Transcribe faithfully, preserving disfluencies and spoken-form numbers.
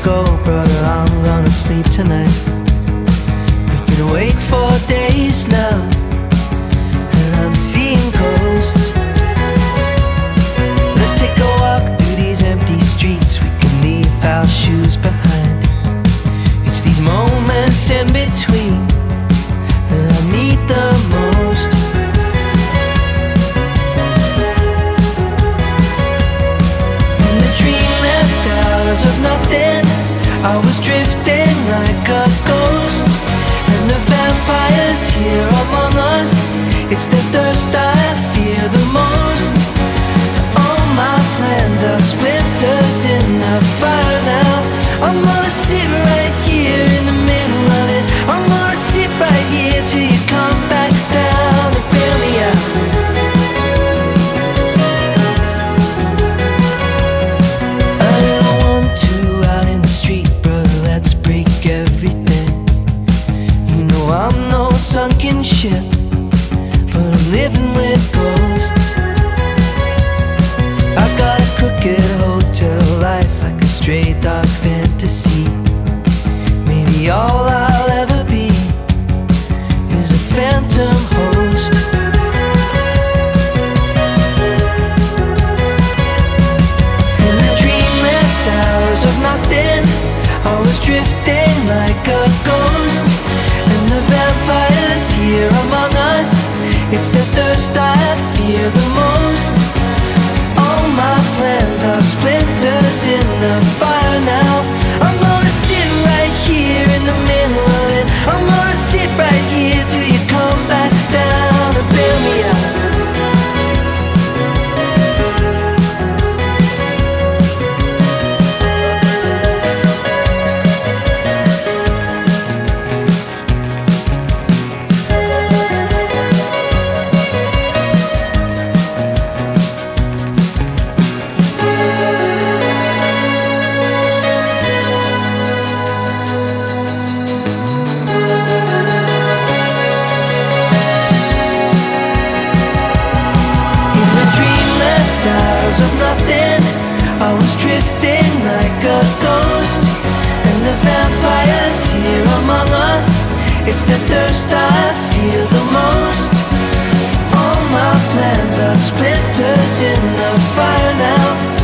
go, brother, I'm gonna sleep tonight. We've been awake for days now, and I'm seeing ghosts. Let's take a walk through these empty streets. We can leave our shoes behind. It's these moments in between that I need the most. In the dreamless hours of nothing, I was drifting like a ghost. And the vampires here among us, it's the thirst I fear the most. All my plans are splinters in the fire now. I'm gonna sit right here in the middle of it. I'm gonna sit right here till you come back down to bail me out. A little one, two out in the street, brother, let's break everything. You know I'm no sunken ship, but I'm living with ghosts. I got a crooked hotel life, like a stray dog fantasy. Maybe all I'll ever be is a phantom host. In the dreamless hours of nothing, I was drifting like a ghost. And the vampires here among us, it's the thirst I fear the most. All my plans are splinters in the fire now. I'm gonna sit right here in the middle of it. I'm gonna sit right here till you come back down to bail me out. Hours of nothing, I was drifting like a ghost. And the vampires here among us, it's the thirst I feel the most. All my plans are splinters in the fire now.